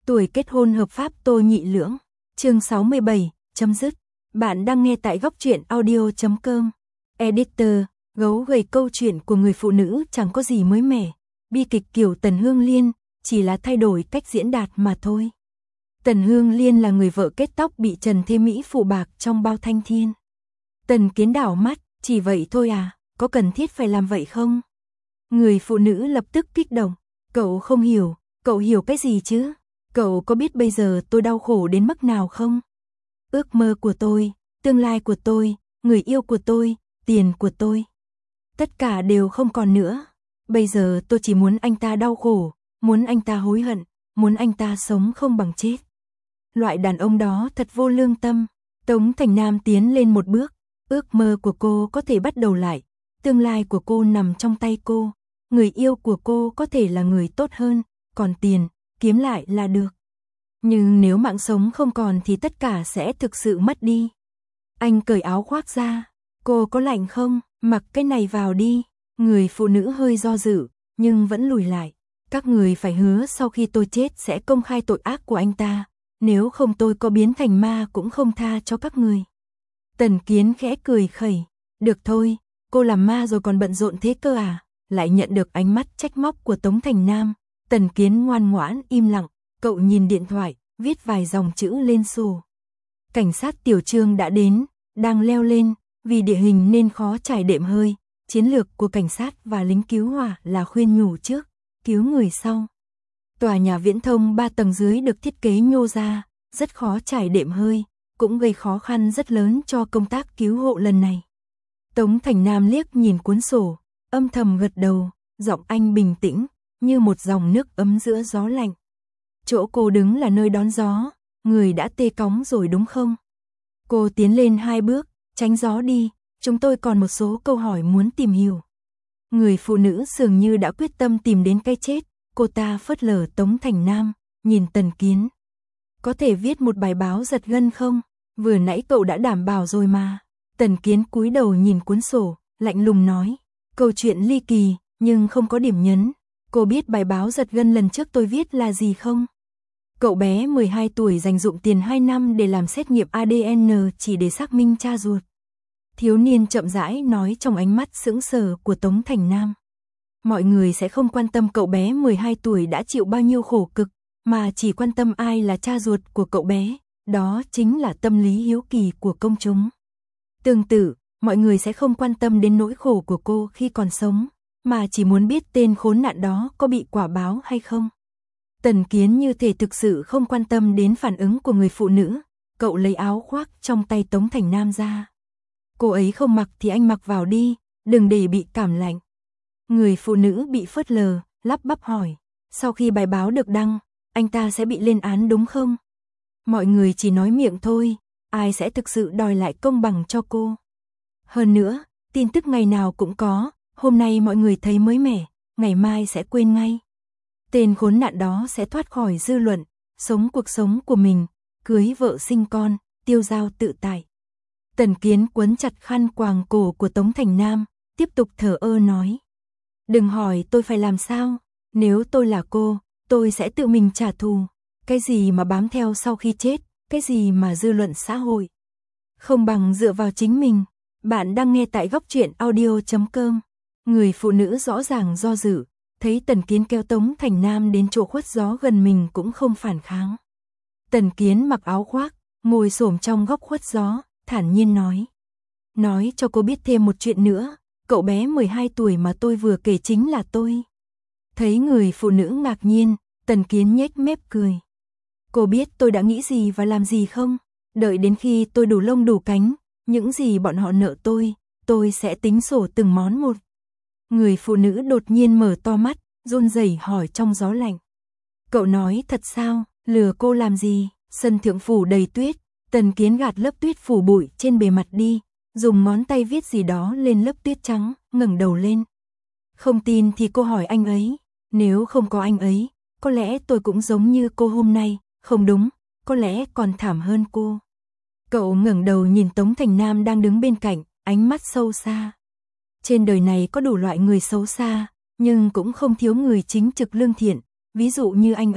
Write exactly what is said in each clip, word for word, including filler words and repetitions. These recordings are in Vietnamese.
Tuổi kết hôn hợp pháp tôi nhị lưỡng. Chương sáu mươi bảy, chấm dứt. Bạn đang nghe tại góc truyện audio chấm com. Editor, gấu gầy câu chuyện của người phụ nữ chẳng có gì mới mẻ. Bi kịch kiểu Tần Hương Liên, chỉ là thay đổi cách diễn đạt mà thôi. Tần Hương Liên là người vợ kết tóc bị Trần Thế Mỹ phụ bạc trong bao thanh thiên. Tần Kiến đảo mắt, chỉ vậy thôi à, có cần thiết phải làm vậy không? Người phụ nữ lập tức kích động, cậu không hiểu, cậu hiểu cái gì chứ? Cậu có biết bây giờ tôi đau khổ đến mức nào không? Ước mơ của tôi, tương lai của tôi, người yêu của tôi, tiền của tôi. Tất cả đều không còn nữa. Bây giờ tôi chỉ muốn anh ta đau khổ, muốn anh ta hối hận, muốn anh ta sống không bằng chết. Loại đàn ông đó thật vô lương tâm. Tống Thành Nam tiến lên một bước. Ước mơ của cô có thể bắt đầu lại. Tương lai của cô nằm trong tay cô. Người yêu của cô có thể là người tốt hơn. Còn tiền, kiếm lại là được. Nhưng nếu mạng sống không còn thì tất cả sẽ thực sự mất đi. Anh cởi áo khoác ra. Cô có lạnh không? Mặc cái này vào đi. Người phụ nữ hơi do dự, nhưng vẫn lùi lại. Các người phải hứa sau khi tôi chết sẽ công khai tội ác của anh ta. Nếu không tôi có biến thành ma cũng không tha cho các người. Tần Kiến khẽ cười khẩy. Được thôi, cô làm ma rồi còn bận rộn thế cơ à? Lại nhận được ánh mắt trách móc của Tống Thành Nam. Tần Kiến ngoan ngoãn im lặng. Cậu nhìn điện thoại, viết vài dòng chữ lên sổ. Cảnh sát Tiểu Trương đã đến, đang leo lên. Vì địa hình nên khó trải đệm hơi. Chiến lược của cảnh sát và lính cứu hỏa là khuyên nhủ trước, cứu người sau. Tòa nhà viễn thông ba tầng dưới được thiết kế nhô ra, rất khó trải đệm hơi, cũng gây khó khăn rất lớn cho công tác cứu hộ lần này. Tống Thành Nam liếc nhìn cuốn sổ, âm thầm gật đầu, giọng anh bình tĩnh, như một dòng nước ấm giữa gió lạnh. Chỗ cô đứng là nơi đón gió, người đã tê cóng rồi đúng không? Cô tiến lên hai bước, tránh gió đi, chúng tôi còn một số câu hỏi muốn tìm hiểu. Người phụ nữ dường như đã quyết tâm tìm đến cái chết, cô ta phớt lờ Tống Thành Nam, nhìn Tần Kiến. Có thể viết một bài báo giật gân không? Vừa nãy cậu đã đảm bảo rồi mà. Tần Kiến cúi đầu nhìn cuốn sổ, lạnh lùng nói. Câu chuyện ly kỳ, nhưng không có điểm nhấn. Cô biết bài báo giật gân lần trước tôi viết là gì không? Cậu bé mười hai tuổi dành dụm tiền hai năm để làm xét nghiệm a đê en chỉ để xác minh cha ruột. Thiếu niên chậm rãi nói trong ánh mắt sững sờ của Tống Thành Nam. Mọi người sẽ không quan tâm cậu bé mười hai tuổi đã chịu bao nhiêu khổ cực, mà chỉ quan tâm ai là cha ruột của cậu bé, đó chính là tâm lý hiếu kỳ của công chúng. Tương tự, mọi người sẽ không quan tâm đến nỗi khổ của cô khi còn sống, mà chỉ muốn biết tên khốn nạn đó có bị quả báo hay không. Tần Kiến như thể thực sự không quan tâm đến phản ứng của người phụ nữ, cậu lấy áo khoác trong tay Tống Thành Nam ra. Cô ấy không mặc thì anh mặc vào đi, đừng để bị cảm lạnh. Người phụ nữ bị phớt lờ, lắp bắp hỏi, sau khi bài báo được đăng, anh ta sẽ bị lên án đúng không? Mọi người chỉ nói miệng thôi, ai sẽ thực sự đòi lại công bằng cho cô? Hơn nữa, tin tức ngày nào cũng có, hôm nay mọi người thấy mới mẻ, ngày mai sẽ quên ngay. Tên khốn nạn đó sẽ thoát khỏi dư luận, sống cuộc sống của mình, cưới vợ sinh con, tiêu dao tự tại. Tần Kiến quấn chặt khăn quàng cổ của Tống Thành Nam, tiếp tục thở ơ nói. Đừng hỏi tôi phải làm sao, nếu tôi là cô, tôi sẽ tự mình trả thù. Cái gì mà bám theo sau khi chết, cái gì mà dư luận xã hội. Không bằng dựa vào chính mình. Bạn đang nghe tại góc truyện audio chấm com. Người phụ nữ rõ ràng do dự, thấy Tần Kiến kéo Tống Thành Nam đến chỗ khuất gió gần mình cũng không phản kháng. Tần Kiến mặc áo khoác, ngồi xổm trong góc khuất gió, thản nhiên nói. Nói cho cô biết thêm một chuyện nữa, cậu bé mười hai tuổi mà tôi vừa kể chính là tôi. Thấy người phụ nữ ngạc nhiên, Tần Kiến nhếch mép cười. Cô biết tôi đã nghĩ gì và làm gì không? Đợi đến khi tôi đủ lông đủ cánh, những gì bọn họ nợ tôi, tôi sẽ tính sổ từng món một. Người phụ nữ đột nhiên mở to mắt, run rẩy hỏi trong gió lạnh. Cậu nói thật sao, lừa cô làm gì? Sân thượng phủ đầy tuyết, Tần Kiến gạt lớp tuyết phủ bụi trên bề mặt đi, dùng ngón tay viết gì đó lên lớp tuyết trắng, ngẩng đầu lên. Không tin thì cô hỏi anh ấy, nếu không có anh ấy, có lẽ tôi cũng giống như cô hôm nay, không đúng, có lẽ còn thảm hơn cô. Cậu ngẩng đầu nhìn Tống Thành Nam đang đứng bên cạnh, ánh mắt sâu xa. Trên đời này có đủ loại người xấu xa, nhưng cũng không thiếu người chính trực lương thiện, ví dụ như anh ấy,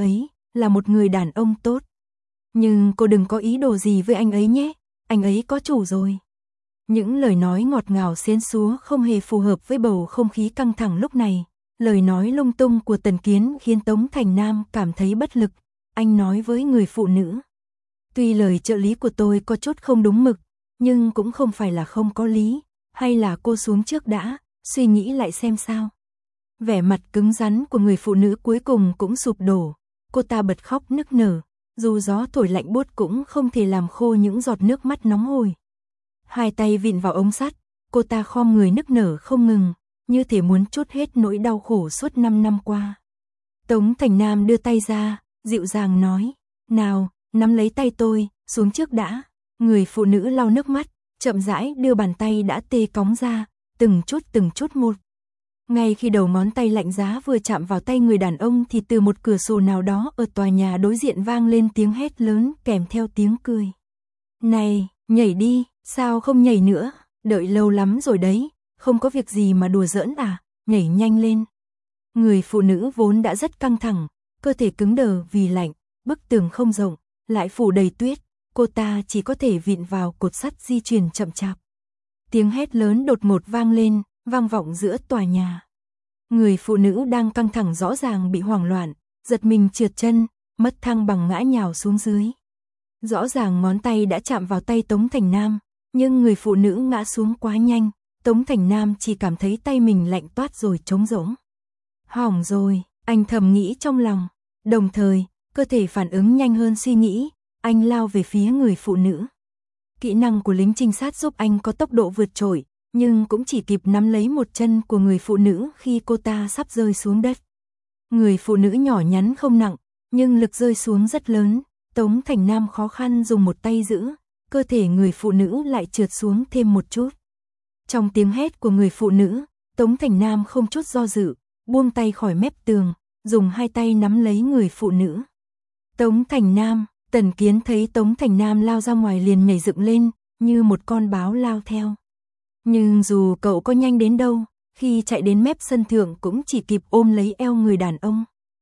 là một người đàn ông tốt. Nhưng cô đừng có ý đồ gì với anh ấy nhé, anh ấy có chủ rồi. Những lời nói ngọt ngào xến xúa không hề phù hợp với bầu không khí căng thẳng lúc này. Lời nói lung tung của Tần Kiến khiến Tống Thành Nam cảm thấy bất lực. Anh nói với người phụ nữ. Tuy lời trợ lý của tôi có chút không đúng mực, nhưng cũng không phải là không có lý. Hay là cô xuống trước đã, suy nghĩ lại xem sao. Vẻ mặt cứng rắn của người phụ nữ cuối cùng cũng sụp đổ. Cô ta bật khóc nức nở. Dù gió thổi lạnh buốt cũng không thể làm khô những giọt nước mắt nóng hổi. Hai tay vịn vào ống sắt, cô ta khom người nức nở không ngừng, như thể muốn trút hết nỗi đau khổ suốt năm năm qua. Tống Thành Nam đưa tay ra, dịu dàng nói, nào, nắm lấy tay tôi, xuống trước đã. Người phụ nữ lau nước mắt, chậm rãi đưa bàn tay đã tê cóng ra, từng chút từng chút một. Ngay khi đầu ngón tay lạnh giá vừa chạm vào tay người đàn ông thì từ một cửa sổ nào đó ở tòa nhà đối diện vang lên tiếng hét lớn kèm theo tiếng cười. Này, nhảy đi, sao không nhảy nữa, đợi lâu lắm rồi đấy, không có việc gì mà đùa giỡn à, nhảy nhanh lên. Người phụ nữ vốn đã rất căng thẳng, cơ thể cứng đờ vì lạnh, bức tường không rộng, lại phủ đầy tuyết, cô ta chỉ có thể vịn vào cột sắt di chuyển chậm chạp. Tiếng hét lớn đột ngột vang lên, vang vọng giữa tòa nhà. Người phụ nữ đang căng thẳng rõ ràng bị hoảng loạn, giật mình trượt chân, mất thăng bằng ngã nhào xuống dưới. Rõ ràng ngón tay đã chạm vào tay Tống Thành Nam, nhưng người phụ nữ ngã xuống quá nhanh, Tống Thành Nam chỉ cảm thấy tay mình lạnh toát rồi trống rỗng. Hỏng rồi, anh thầm nghĩ trong lòng, đồng thời, cơ thể phản ứng nhanh hơn suy nghĩ, anh lao về phía người phụ nữ. Kỹ năng của lính trinh sát giúp anh có tốc độ vượt trội, nhưng cũng chỉ kịp nắm lấy một chân của người phụ nữ khi cô ta sắp rơi xuống đất. Người phụ nữ nhỏ nhắn không nặng, nhưng lực rơi xuống rất lớn, Tống Thành Nam khó khăn dùng một tay giữ, cơ thể người phụ nữ lại trượt xuống thêm một chút. Trong tiếng hét của người phụ nữ, Tống Thành Nam không chút do dự, buông tay khỏi mép tường, dùng hai tay nắm lấy người phụ nữ. Tống Thành Nam, Tần Kiến thấy Tống Thành Nam lao ra ngoài liền nhảy dựng lên, như một con báo lao theo. Nhưng dù cậu có nhanh đến đâu, khi chạy đến mép sân thượng cũng chỉ kịp ôm lấy eo người đàn ông.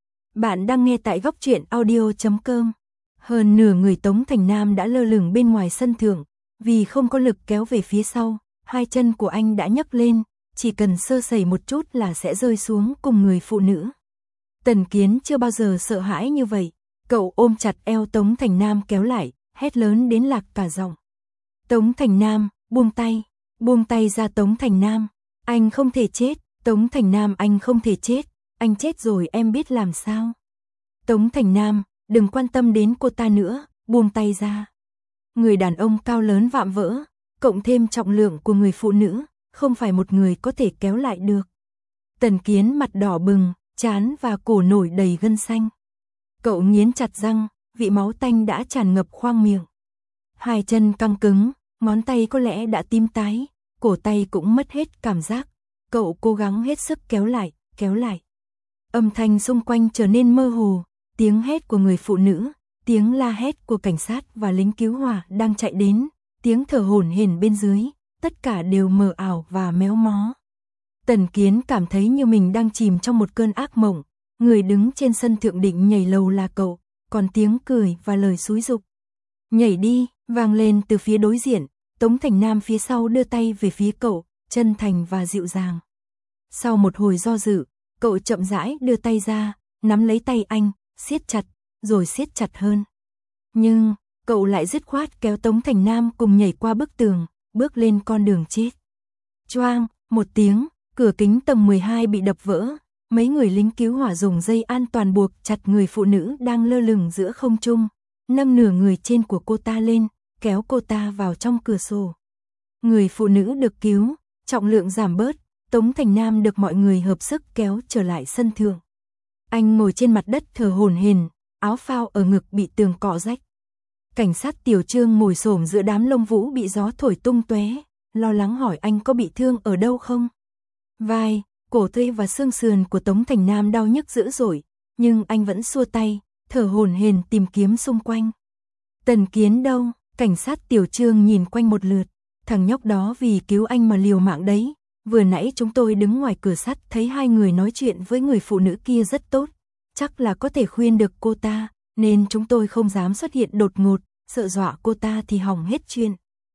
Bạn đang nghe tại góc truyện audio chấm com. Hơn nửa người Tống Thành Nam đã lơ lửng bên ngoài sân thượng, vì không có lực kéo về phía sau, hai chân của anh đã nhấc lên, chỉ cần sơ sẩy một chút là sẽ rơi xuống cùng người phụ nữ. Tần Kiến chưa bao giờ sợ hãi như vậy, cậu ôm chặt eo Tống Thành Nam kéo lại, hét lớn đến lạc cả giọng. Tống Thành Nam, buông tay, buông tay ra Tống Thành Nam, anh không thể chết, Tống Thành Nam anh không thể chết, anh chết rồi em biết làm sao. Tống Thành Nam, đừng quan tâm đến cô ta nữa, buông tay ra. Người đàn ông cao lớn vạm vỡ, cộng thêm trọng lượng của người phụ nữ, không phải một người có thể kéo lại được. Tần Kiến mặt đỏ bừng, trán và cổ nổi đầy gân xanh. Cậu nghiến chặt răng, vị máu tanh đã tràn ngập khoang miệng. Hai chân căng cứng, ngón tay có lẽ đã tím tái, cổ tay cũng mất hết cảm giác. Cậu cố gắng hết sức kéo lại, kéo lại. Âm thanh xung quanh trở nên mơ hồ, tiếng hét của người phụ nữ, tiếng la hét của cảnh sát và lính cứu hỏa đang chạy đến, tiếng thở hổn hển bên dưới, tất cả đều mờ ảo và méo mó. Tần Kiến cảm thấy như mình đang chìm trong một cơn ác mộng, người đứng trên sân thượng định nhảy lầu là cậu, còn tiếng cười và lời xúi giục. Nhảy đi, vang lên từ phía đối diện, Tống Thành Nam phía sau đưa tay về phía cậu, chân thành và dịu dàng. Sau một hồi do dự, cậu chậm rãi đưa tay ra, nắm lấy tay anh, siết chặt, rồi siết chặt hơn. Nhưng, cậu lại dứt khoát kéo Tống Thành Nam cùng nhảy qua bức tường, bước lên con đường chết. Choang, một tiếng, cửa kính tầng mười hai bị đập vỡ, mấy người lính cứu hỏa dùng dây an toàn buộc chặt người phụ nữ đang lơ lửng giữa không trung, nâng nửa người trên của cô ta lên, kéo cô ta vào trong cửa sổ. Người phụ nữ được cứu, trọng lượng giảm bớt, Tống Thành Nam được mọi người hợp sức kéo trở lại sân thượng. Anh ngồi trên mặt đất thở hổn hển, áo phao ở ngực bị tường cọ rách. Cảnh sát Tiểu Trương ngồi xổm giữa đám lông vũ bị gió thổi tung tóe, lo lắng hỏi anh có bị thương ở đâu không. Vai, cổ tay và xương sườn của Tống Thành Nam đau nhức dữ dội, nhưng anh vẫn xua tay, thở hổn hển tìm kiếm xung quanh. Tần Kiến đâu? Cảnh sát Tiểu Trương nhìn quanh một lượt, thằng nhóc đó vì cứu anh mà liều mạng đấy. Vừa nãy chúng tôi đứng ngoài cửa sắt thấy hai người nói chuyện với người phụ nữ kia rất tốt, chắc là có thể khuyên được cô ta, nên chúng tôi không dám xuất hiện đột ngột, sợ dọa cô ta thì hỏng hết chuyện.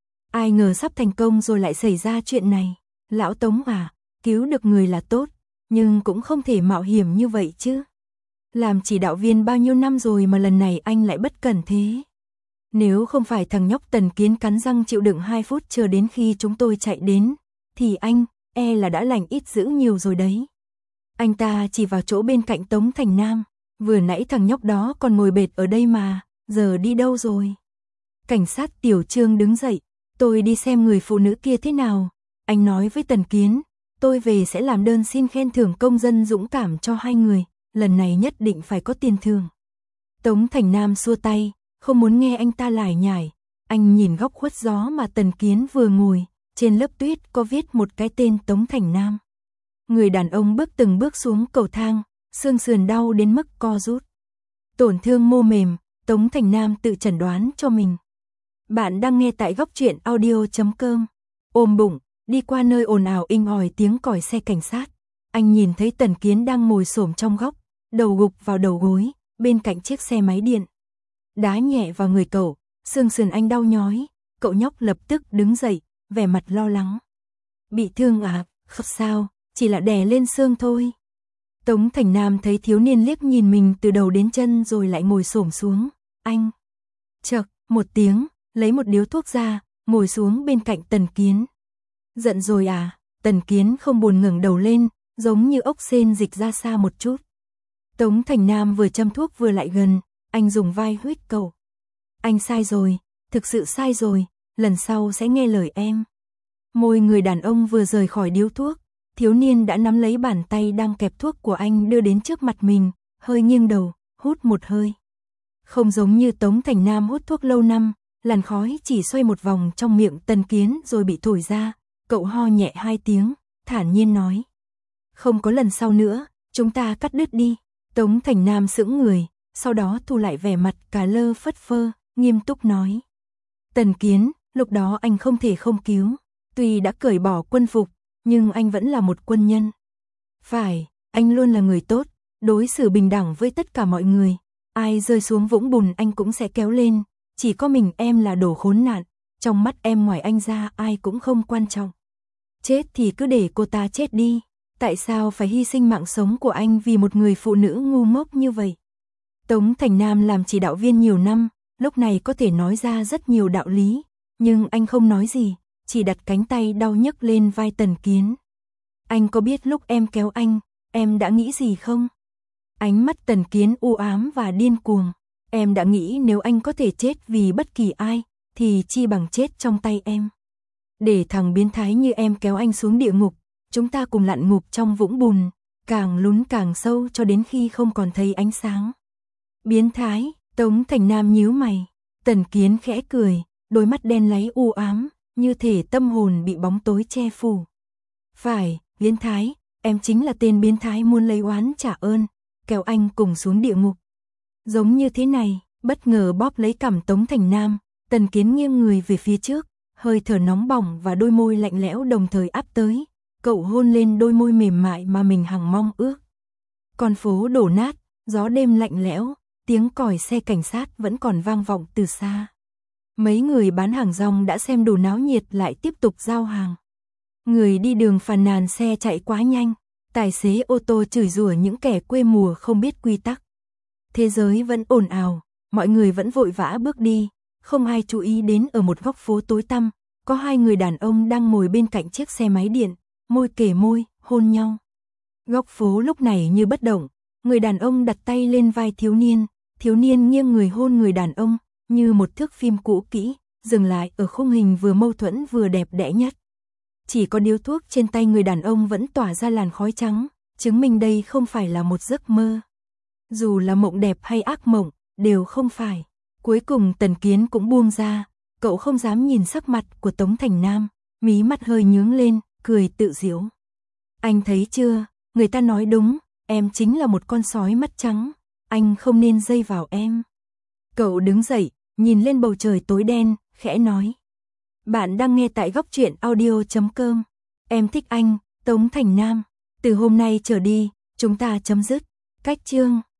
Ai ngờ sắp thành công rồi lại xảy ra chuyện này. Lão Tống à, cứu được người là tốt, nhưng cũng không thể mạo hiểm như vậy chứ. Làm chỉ đạo viên bao nhiêu năm rồi mà lần này anh lại bất cẩn thế. Nếu không phải thằng nhóc Tần Kiến cắn răng chịu đựng hai phút chờ đến khi chúng tôi chạy đến, thì anh, e là đã lành ít dữ nhiều rồi đấy. Anh ta chỉ vào chỗ bên cạnh Tống Thành Nam, vừa nãy thằng nhóc đó còn ngồi bệt ở đây mà, giờ đi đâu rồi? Cảnh sát Tiểu Trương đứng dậy, tôi đi xem người phụ nữ kia thế nào. Anh nói với Tần Kiến, tôi về sẽ làm đơn xin khen thưởng công dân dũng cảm cho hai người, lần này nhất định phải có tiền thưởng. Tống Thành Nam xua tay, không muốn nghe anh ta lải nhải. Anh nhìn góc khuất gió mà Tần Kiến vừa ngồi, trên lớp tuyết có viết một cái tên Tống Thành Nam. Người đàn ông bước từng bước xuống cầu thang, xương sườn đau đến mức co rút. Tổn thương mô mềm, Tống Thành Nam tự chẩn đoán cho mình. Bạn đang nghe tại góc truyện audio chấm com. Ôm bụng, đi qua nơi ồn ào inh ỏi tiếng còi xe cảnh sát. Anh nhìn thấy Tần Kiến đang ngồi xổm trong góc, đầu gục vào đầu gối, bên cạnh chiếc xe máy điện. Đá nhẹ vào người cậu, xương sườn anh đau nhói, cậu nhóc lập tức đứng dậy, vẻ mặt lo lắng. Bị thương à? Không sao, chỉ là đè lên xương thôi. Tống Thành Nam thấy thiếu niên liếc nhìn mình từ đầu đến chân rồi lại ngồi xổm xuống. Anh chậc một tiếng, lấy một điếu thuốc ra, ngồi xuống bên cạnh Tần Kiến. Giận rồi à? Tần Kiến không buồn ngẩng đầu lên, giống như ốc sên dịch ra xa một chút. Tống Thành Nam vừa châm thuốc vừa lại gần, anh dùng vai huýt cậu. Anh sai rồi, thực sự sai rồi, lần sau sẽ nghe lời em. Môi người đàn ông vừa rời khỏi điếu thuốc, thiếu niên đã nắm lấy bàn tay đang kẹp thuốc của anh đưa đến trước mặt mình, hơi nghiêng đầu, hút một hơi. Không giống như Tống Thành Nam hút thuốc lâu năm, làn khói chỉ xoay một vòng trong miệng Tần Kiến rồi bị thổi ra, cậu ho nhẹ hai tiếng, thản nhiên nói. Không có lần sau nữa, chúng ta cắt đứt đi. Tống Thành Nam sững người, sau đó thu lại vẻ mặt cả lơ phất phơ, nghiêm túc nói. Tần Kiến, lúc đó anh không thể không cứu, tuy đã cởi bỏ quân phục, nhưng anh vẫn là một quân nhân. Phải, anh luôn là người tốt, đối xử bình đẳng với tất cả mọi người, ai rơi xuống vũng bùn anh cũng sẽ kéo lên, chỉ có mình em là đồ khốn nạn, trong mắt em ngoài anh ra ai cũng không quan trọng. Chết thì cứ để cô ta chết đi, tại sao phải hy sinh mạng sống của anh vì một người phụ nữ ngu ngốc như vậy? Tống Thành Nam làm chỉ đạo viên nhiều năm, lúc này có thể nói ra rất nhiều đạo lý, nhưng anh không nói gì, chỉ đặt cánh tay đau nhức lên vai Tần Kiến. Anh có biết lúc em kéo anh, em đã nghĩ gì không? Ánh mắt Tần Kiến u ám và điên cuồng. Em đã nghĩ nếu anh có thể chết vì bất kỳ ai, thì chi bằng chết trong tay em. Để thằng biến thái như em kéo anh xuống địa ngục, chúng ta cùng lặn ngục trong vũng bùn, càng lún càng sâu cho đến khi không còn thấy ánh sáng. Biến thái, Tống Thành Nam nhíu mày. Tần Kiến khẽ cười, đôi mắt đen láy u ám, như thể tâm hồn bị bóng tối che phủ. Phải, biến thái, em chính là tên biến thái muốn lấy oán trả ơn, kéo anh cùng xuống địa ngục. Giống như thế này, bất ngờ bóp lấy cằm Tống Thành Nam, Tần Kiến nghiêng người về phía trước, hơi thở nóng bỏng và đôi môi lạnh lẽo đồng thời áp tới, cậu hôn lên đôi môi mềm mại mà mình hằng mong ước. Con phố đổ nát, gió đêm lạnh lẽo, tiếng còi xe cảnh sát vẫn còn vang vọng từ xa. Mấy người bán hàng rong đã xem đủ náo nhiệt lại tiếp tục giao hàng. Người đi đường phàn nàn xe chạy quá nhanh, tài xế ô tô chửi rủa những kẻ quê mùa không biết quy tắc. Thế giới vẫn ồn ào, mọi người vẫn vội vã bước đi, không ai chú ý đến ở một góc phố tối tăm, có hai người đàn ông đang ngồi bên cạnh chiếc xe máy điện, môi kề môi, hôn nhau. Góc phố lúc này như bất động, người đàn ông đặt tay lên vai thiếu niên, thiếu niên nghiêng người hôn người đàn ông, như một thước phim cũ kỹ, dừng lại ở khung hình vừa mâu thuẫn vừa đẹp đẽ nhất. Chỉ có điếu thuốc trên tay người đàn ông vẫn tỏa ra làn khói trắng, chứng minh đây không phải là một giấc mơ. Dù là mộng đẹp hay ác mộng, đều không phải. Cuối cùng Tần Kiến cũng buông ra, cậu không dám nhìn sắc mặt của Tống Thành Nam, mí mắt hơi nhướng lên, cười tự giễu. Anh thấy chưa, người ta nói đúng, em chính là một con sói mắt trắng, anh không nên dây vào em. Cậu đứng dậy, nhìn lên bầu trời tối đen, khẽ nói. Bạn đang nghe tại góc truyện audio chấm com. Em thích anh, Tống Thành Nam. Từ hôm nay trở đi, chúng ta chấm dứt. Cách chương.